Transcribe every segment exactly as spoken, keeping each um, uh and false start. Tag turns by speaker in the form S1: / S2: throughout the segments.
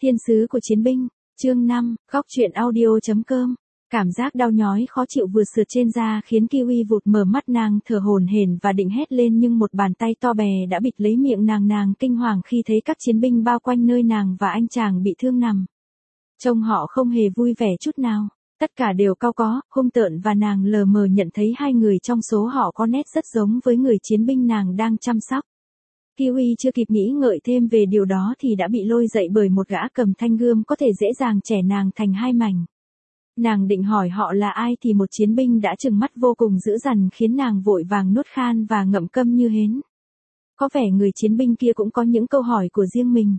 S1: Thiên sứ của chiến binh, chương năm, góc truyện audio chấm com. Cảm giác đau nhói khó chịu vừa sượt trên da khiến Kiwi vụt mở mắt, nàng thở hổn hển và định hét lên nhưng một bàn tay to bè đã bịt lấy miệng nàng. Nàng kinh hoàng khi thấy các chiến binh bao quanh nơi nàng và anh chàng bị thương nằm. Trông họ không hề vui vẻ chút nào, tất cả đều cau có, hung tợn và nàng lờ mờ nhận thấy hai người trong số họ có nét rất giống với người chiến binh nàng đang chăm sóc. Kiwi chưa kịp nghĩ ngợi thêm về điều đó thì đã bị lôi dậy bởi một gã cầm thanh gươm có thể dễ dàng chẻ nàng thành hai mảnh. Nàng định hỏi họ là ai thì một chiến binh đã trừng mắt vô cùng dữ dằn khiến nàng vội vàng nuốt khan và ngậm câm như hến. Có vẻ người chiến binh kia cũng có những câu hỏi của riêng mình.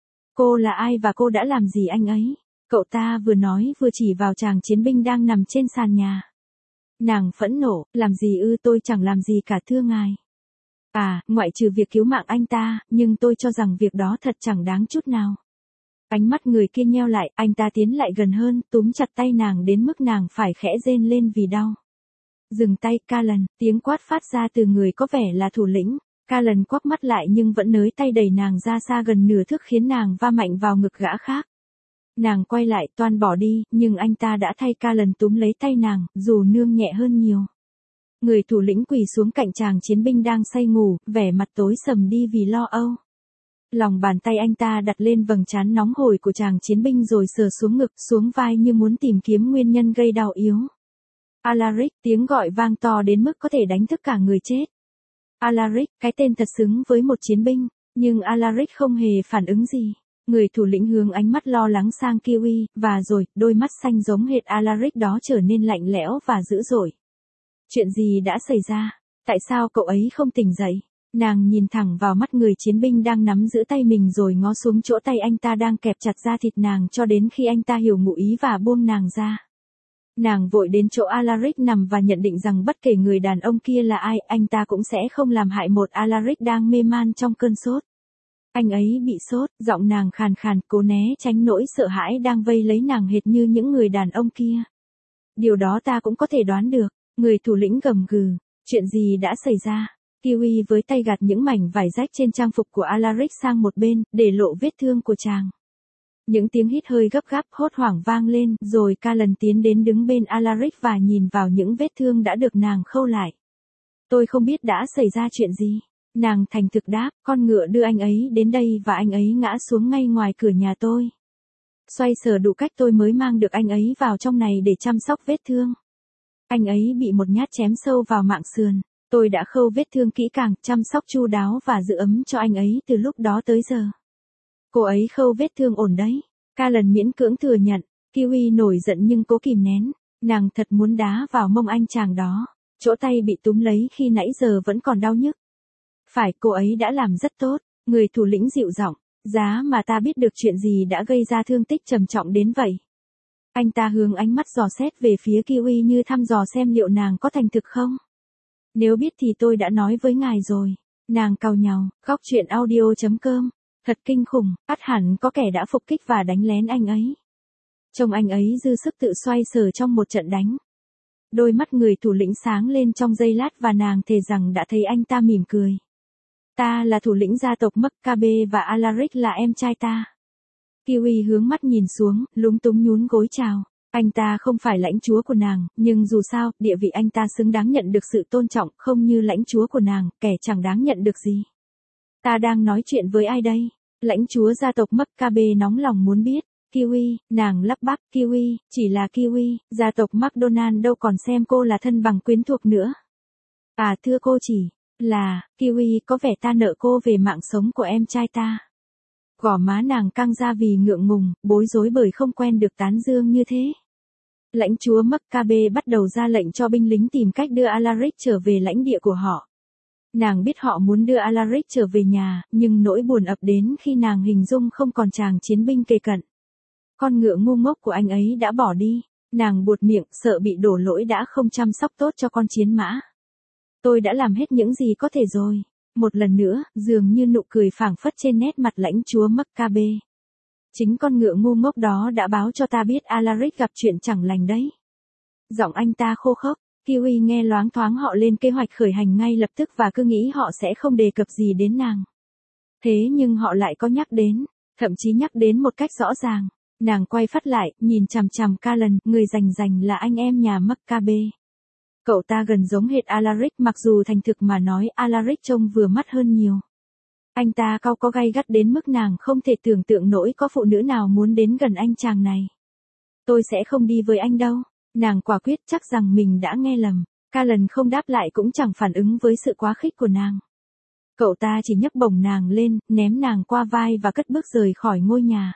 S1: Cô là ai và cô đã làm gì anh ấy? Cậu ta vừa nói vừa chỉ vào chàng chiến binh đang nằm trên sàn nhà. Nàng phẫn nộ, làm gì ư? Tôi chẳng làm gì cả thưa ngài. À, ngoại trừ việc cứu mạng anh ta, nhưng tôi cho rằng việc đó thật chẳng đáng chút nào. Ánh mắt người kia nheo lại, anh ta tiến lại gần hơn, túm chặt tay nàng đến mức nàng phải khẽ rên lên vì đau. Dừng tay, Callan, tiếng quát phát ra từ người có vẻ là thủ lĩnh. Callan quắc mắt lại nhưng vẫn nới tay đẩy nàng ra xa gần nửa thước khiến nàng va mạnh vào ngực gã khác. Nàng quay lại toan bỏ đi, nhưng anh ta đã thay Callan túm lấy tay nàng, dù nương nhẹ hơn nhiều. Người thủ lĩnh quỳ xuống cạnh chàng chiến binh đang say ngủ, vẻ mặt tối sầm đi vì lo âu. Lòng bàn tay anh ta đặt lên vầng trán nóng hổi của chàng chiến binh rồi sờ xuống ngực, xuống vai như muốn tìm kiếm nguyên nhân gây đau yếu. Alaric, tiếng gọi vang to đến mức có thể đánh thức cả người chết. Alaric, cái tên thật xứng với một chiến binh, nhưng Alaric không hề phản ứng gì. Người thủ lĩnh hướng ánh mắt lo lắng sang Kiwi, và rồi, đôi mắt xanh giống hệt Alaric đó trở nên lạnh lẽo và dữ dội. Chuyện gì đã xảy ra? Tại sao cậu ấy không tỉnh dậy? Nàng nhìn thẳng vào mắt người chiến binh đang nắm giữ tay mình rồi ngó xuống chỗ tay anh ta đang kẹp chặt da thịt nàng cho đến khi anh ta hiểu ngụ ý và buông nàng ra. Nàng vội đến chỗ Alaric nằm và nhận định rằng bất kể người đàn ông kia là ai, anh ta cũng sẽ không làm hại một Alaric đang mê man trong cơn sốt. Anh ấy bị sốt, giọng nàng khàn khàn, cố né tránh nỗi sợ hãi đang vây lấy nàng hệt như những người đàn ông kia. Điều đó ta cũng có thể đoán được. Người thủ lĩnh gầm gừ, chuyện gì đã xảy ra? Kiwi với tay gạt những mảnh vải rách trên trang phục của Alaric sang một bên, để lộ vết thương của chàng. Những tiếng hít hơi gấp gáp hốt hoảng vang lên, rồi Callan tiến đến đứng bên Alaric và nhìn vào những vết thương đã được nàng khâu lại. Tôi không biết đã xảy ra chuyện gì. Nàng thành thực đáp, con ngựa đưa anh ấy đến đây và anh ấy ngã xuống ngay ngoài cửa nhà tôi. Xoay sở đủ cách tôi mới mang được anh ấy vào trong này để chăm sóc vết thương. Anh ấy bị một nhát chém sâu vào mạng sườn. Tôi đã khâu vết thương kỹ càng, chăm sóc chu đáo và giữ ấm cho anh ấy từ lúc đó tới giờ. Cô ấy khâu vết thương ổn đấy. Callan miễn cưỡng thừa nhận. Kiwi nổi giận nhưng cố kìm nén. Nàng thật muốn đá vào mông anh chàng đó. Chỗ tay bị túm lấy khi nãy giờ vẫn còn đau nhức. Phải, cô ấy đã làm rất tốt. Người thủ lĩnh dịu giọng. Giá mà ta biết được chuyện gì đã gây ra thương tích trầm trọng đến vậy. Anh ta hướng ánh mắt dò xét về phía Kiwi như thăm dò xem liệu nàng có thành thực không. Nếu biết thì tôi đã nói với ngài rồi. Nàng cau nhàu, góc truyện audio chấm com. Thật kinh khủng, ắt hẳn có kẻ đã phục kích và đánh lén anh ấy. Trông anh ấy dư sức tự xoay sở trong một trận đánh. Đôi mắt người thủ lĩnh sáng lên trong giây lát và nàng thề rằng đã thấy anh ta mỉm cười. Ta là thủ lĩnh gia tộc Maccabe và Alaric là em trai ta. Kiwi hướng mắt nhìn xuống, lúng túng nhún gối chào. Anh ta không phải lãnh chúa của nàng, nhưng dù sao, địa vị anh ta xứng đáng nhận được sự tôn trọng, không như lãnh chúa của nàng, kẻ chẳng đáng nhận được gì. Ta đang nói chuyện với ai đây? Lãnh chúa gia tộc Maccabe nóng lòng muốn biết. Kiwi, nàng lắp bắp, Kiwi, chỉ là Kiwi, gia tộc McDonald đâu còn xem cô là thân bằng quyến thuộc nữa. À thưa cô chỉ là, Kiwi có vẻ ta nợ cô về mạng sống của em trai ta. Gò má nàng căng ra vì ngượng ngùng, bối rối bởi không quen được tán dương như thế. Lãnh chúa Maccabe bắt đầu ra lệnh cho binh lính tìm cách đưa Alaric trở về lãnh địa của họ. Nàng biết họ muốn đưa Alaric trở về nhà, nhưng nỗi buồn ập đến khi nàng hình dung không còn chàng chiến binh kề cận. Con ngựa ngu ngốc của anh ấy đã bỏ đi. Nàng buột miệng, sợ bị đổ lỗi đã không chăm sóc tốt cho con chiến mã. Tôi đã làm hết những gì có thể rồi. Một lần nữa, dường như nụ cười phảng phất trên nét mặt lãnh chúa Maccabe. Chính con ngựa ngu ngốc đó đã báo cho ta biết Alaric gặp chuyện chẳng lành đấy. Giọng anh ta khô khốc. Kiwi nghe loáng thoáng họ lên kế hoạch khởi hành ngay lập tức và cứ nghĩ họ sẽ không đề cập gì đến nàng. Thế nhưng họ lại có nhắc đến. Thậm chí nhắc đến một cách rõ ràng. Nàng quay phát lại, nhìn chằm chằm Callan, người rành rành là anh em nhà Maccabe. Cậu ta gần giống hệt Alaric, mặc dù thành thực mà nói Alaric trông vừa mắt hơn nhiều. Anh ta cau có gay gắt đến mức nàng không thể tưởng tượng nổi có phụ nữ nào muốn đến gần anh chàng này. Tôi sẽ không đi với anh đâu. Nàng quả quyết chắc rằng mình đã nghe lầm. Callan không đáp lại cũng chẳng phản ứng với sự quá khích của nàng. Cậu ta chỉ nhấc bổng nàng lên, ném nàng qua vai và cất bước rời khỏi ngôi nhà.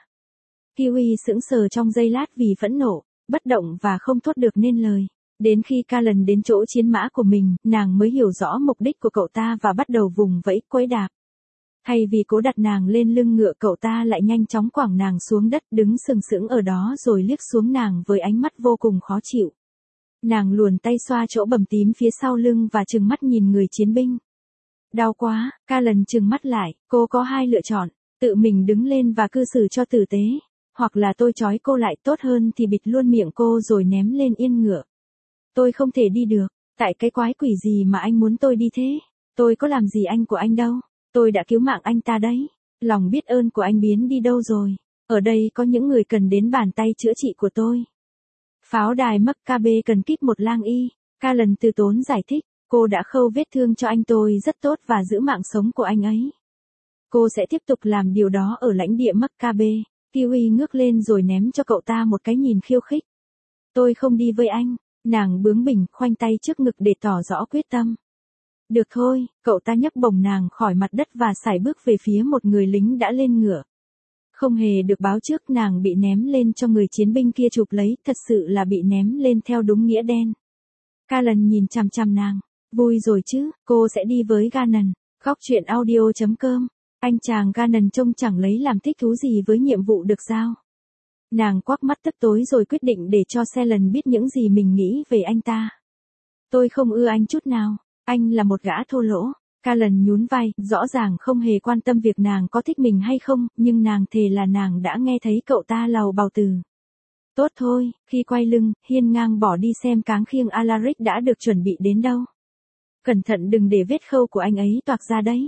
S1: Kiwi sững sờ trong giây lát vì phẫn nộ, bất động và không thốt được nên lời. Đến khi Callan đến chỗ chiến mã của mình, nàng mới hiểu rõ mục đích của cậu ta và bắt đầu vùng vẫy quấy đạp. Thay vì cố đặt nàng lên lưng ngựa, cậu ta lại nhanh chóng quẳng nàng xuống đất, đứng sừng sững ở đó rồi liếc xuống nàng với ánh mắt vô cùng khó chịu. Nàng luồn tay xoa chỗ bầm tím phía sau lưng và trừng mắt nhìn người chiến binh. Đau quá, Callan trừng mắt lại, cô có hai lựa chọn, tự mình đứng lên và cư xử cho tử tế, hoặc là tôi trói cô lại, tốt hơn thì bịt luôn miệng cô rồi ném lên yên ngựa. Tôi không thể đi được, tại cái quái quỷ gì mà anh muốn tôi đi thế? Tôi có làm gì anh của anh đâu, tôi đã cứu mạng anh ta đấy. Lòng biết ơn của anh biến đi đâu rồi? Ở đây có những người cần đến bàn tay chữa trị của tôi. Pháo đài Maccabe cần kíp một lang y. Callan từ tốn giải thích, cô đã khâu vết thương cho anh tôi rất tốt và giữ mạng sống của anh ấy. Cô sẽ tiếp tục làm điều đó ở lãnh địa Maccabe. Kiwi ngước lên rồi ném cho cậu ta một cái nhìn khiêu khích. Tôi không đi với anh. Nàng bướng bỉnh, khoanh tay trước ngực để tỏ rõ quyết tâm. Được thôi, cậu ta nhấc bổng nàng khỏi mặt đất và sải bước về phía một người lính đã lên ngựa. Không hề được báo trước, nàng bị ném lên cho người chiến binh kia chụp lấy, thật sự là bị ném lên theo đúng nghĩa đen. Callan nhìn chằm chằm nàng. Vui rồi chứ, cô sẽ đi với Gannon. Góc truyện audio chấm com. Anh chàng Gannon trông chẳng lấy làm thích thú gì với nhiệm vụ được giao. Nàng quắc mắt tức tối rồi quyết định để cho Sellan biết những gì mình nghĩ về anh ta. Tôi không ưa anh chút nào, anh là một gã thô lỗ. Callan nhún vai, rõ ràng không hề quan tâm việc nàng có thích mình hay không, nhưng nàng thề là nàng đã nghe thấy cậu ta lầu bầu từ. Tốt thôi, khi quay lưng, hiên ngang bỏ đi xem cáng khiêng Alaric đã được chuẩn bị đến đâu. Cẩn thận đừng để vết khâu của anh ấy toạc ra đấy.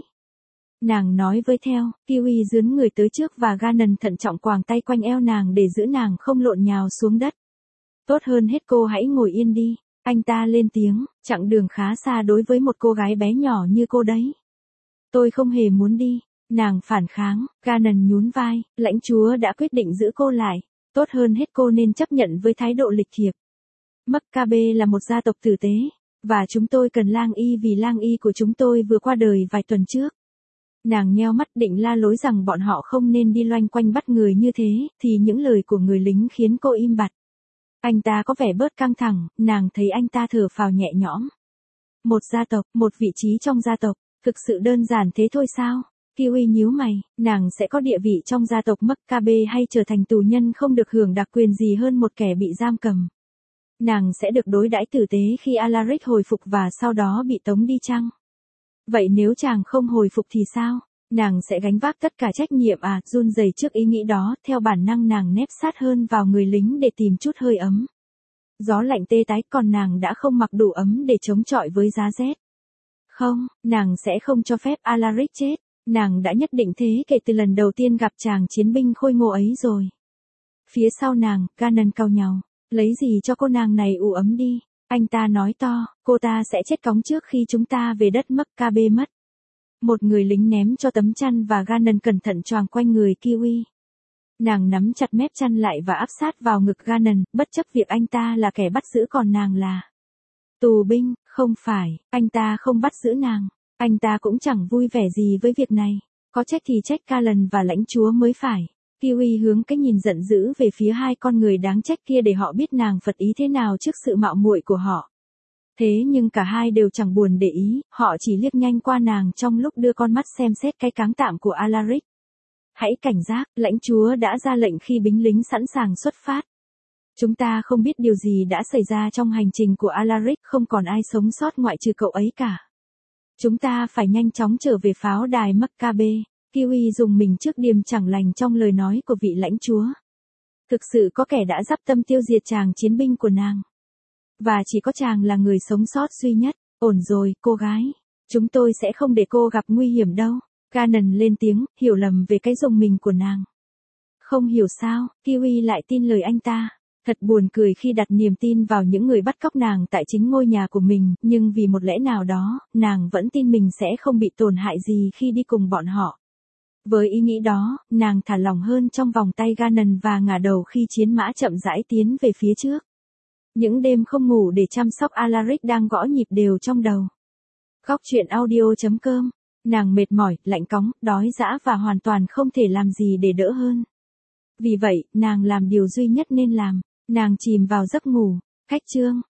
S1: Nàng nói với theo, Kiwi dướn người tới trước và Gannon thận trọng quàng tay quanh eo nàng để giữ nàng không lộn nhào xuống đất. Tốt hơn hết cô hãy ngồi yên đi, anh ta lên tiếng, chặng đường khá xa đối với một cô gái bé nhỏ như cô đấy. Tôi không hề muốn đi, nàng phản kháng, Gannon nhún vai, lãnh chúa đã quyết định giữ cô lại, tốt hơn hết cô nên chấp nhận với thái độ lịch thiệp. Maccabe là một gia tộc tử tế, và chúng tôi cần lang y vì lang y của chúng tôi vừa qua đời vài tuần trước. Nàng nheo mắt định la lối rằng bọn họ không nên đi loanh quanh bắt người như thế, thì những lời của người lính khiến cô im bặt. Anh ta có vẻ bớt căng thẳng, nàng thấy anh ta thở phào nhẹ nhõm. Một gia tộc, một vị trí trong gia tộc, thực sự đơn giản thế thôi sao? Kiwi nhíu mày, nàng sẽ có địa vị trong gia tộc Maccabe hay trở thành tù nhân không được hưởng đặc quyền gì hơn một kẻ bị giam cầm? Nàng sẽ được đối đãi tử tế khi Alaric hồi phục và sau đó bị tống đi chăng? Vậy nếu chàng không hồi phục thì sao? Nàng sẽ gánh vác tất cả trách nhiệm à? Run rẩy trước ý nghĩ đó, theo bản năng nàng nép sát hơn vào người lính để tìm chút hơi ấm. Gió lạnh tê tái, còn nàng đã không mặc đủ ấm để chống chọi với giá rét. Không, nàng sẽ không cho phép Alaric chết. Nàng đã nhất định thế kể từ lần đầu tiên gặp chàng chiến binh khôi ngô ấy rồi. Phía sau nàng, Gannon cau nhàu. Lấy gì cho cô nàng này ủ ấm đi. Anh ta nói to, cô ta sẽ chết cóng trước khi chúng ta về đất Maccabe mất. Một người lính ném cho tấm chăn và Gannon cẩn thận choàng quanh người Kiwi. Nàng nắm chặt mép chăn lại và áp sát vào ngực Gannon, bất chấp việc anh ta là kẻ bắt giữ còn nàng là tù binh. Không phải, anh ta không bắt giữ nàng. Anh ta cũng chẳng vui vẻ gì với việc này. Có trách thì trách Callan và lãnh chúa mới phải. Kiwi hướng cái nhìn giận dữ về phía hai con người đáng trách kia để họ biết nàng phật ý thế nào trước sự mạo muội của họ. Thế nhưng cả hai đều chẳng buồn để ý, họ chỉ liếc nhanh qua nàng trong lúc đưa con mắt xem xét cái cáng tạm của Alaric. Hãy cảnh giác, lãnh chúa đã ra lệnh khi binh lính sẵn sàng xuất phát. Chúng ta không biết điều gì đã xảy ra trong hành trình của Alaric, không còn ai sống sót ngoại trừ cậu ấy cả. Chúng ta phải nhanh chóng trở về pháo đài Maccabe. Kiwi dùng mình trước điềm chẳng lành trong lời nói của vị lãnh chúa. Thực sự có kẻ đã dắp tâm tiêu diệt chàng chiến binh của nàng. Và chỉ có chàng là người sống sót duy nhất. Ổn rồi, cô gái. Chúng tôi sẽ không để cô gặp nguy hiểm đâu. Gannon lên tiếng, hiểu lầm về cái dùng mình của nàng. Không hiểu sao, Kiwi lại tin lời anh ta. Thật buồn cười khi đặt niềm tin vào những người bắt cóc nàng tại chính ngôi nhà của mình, nhưng vì một lẽ nào đó, nàng vẫn tin mình sẽ không bị tổn hại gì khi đi cùng bọn họ. Với ý nghĩ đó, nàng thả lỏng hơn trong vòng tay Ganon và ngả đầu khi chiến mã chậm rãi tiến về phía trước. Những đêm không ngủ để chăm sóc Alaric đang gõ nhịp đều trong đầu. Góc truyện audio chấm com. Nàng mệt mỏi, lạnh cóng, đói dã và hoàn toàn không thể làm gì để đỡ hơn. Vì vậy, nàng làm điều duy nhất nên làm. Nàng chìm vào giấc ngủ. Cách chương.